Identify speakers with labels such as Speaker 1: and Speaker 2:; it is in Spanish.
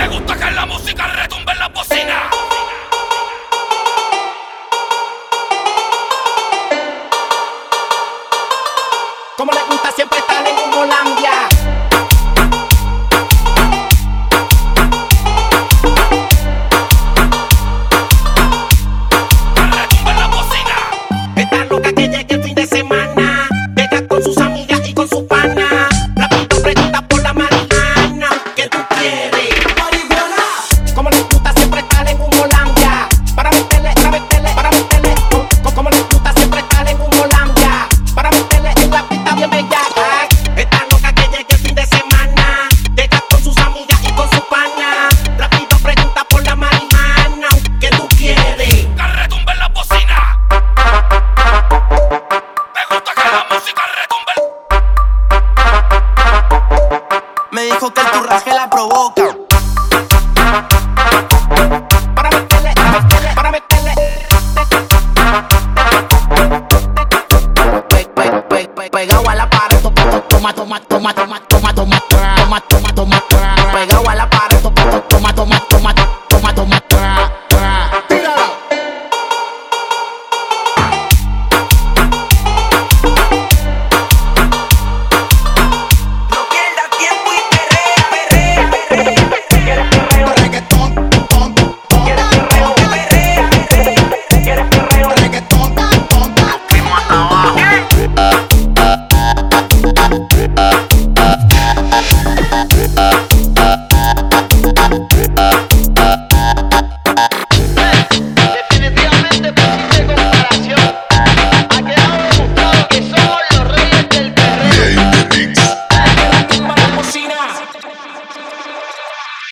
Speaker 1: Me gusta que la música retumbe en la bocina.
Speaker 2: Como le gusta siempre estar en Holandia.
Speaker 1: Retumbe en la bocina.
Speaker 2: Está loca que llegue el fin de semana. Llega con sus amigas y con su pana. Rapidito pregunta por la marihuana. ¿Qué tú quieres? Marihuana. Como le gusta siempre estar en Holandia. Para meterle, para meterle, para meterle. Como le gusta siempre estar en Holandia. Para meterle en la pista bien bella. Está loca que llegue el fin de semana. Llega con sus amigas y con su pana. Rapidito pregunta por la marihuana. ¿Qué tú quieres?
Speaker 1: Que retumbe en la bocina. Me gusta que la música retumbe.
Speaker 3: Me dijo que el turraje la provoca.
Speaker 2: Para meterle, para meterle, para meterle. Pegado a la pared, toma, toma, toma, toma, toma, toma, toma, toma, toma, toma, toma, pegado a la pared.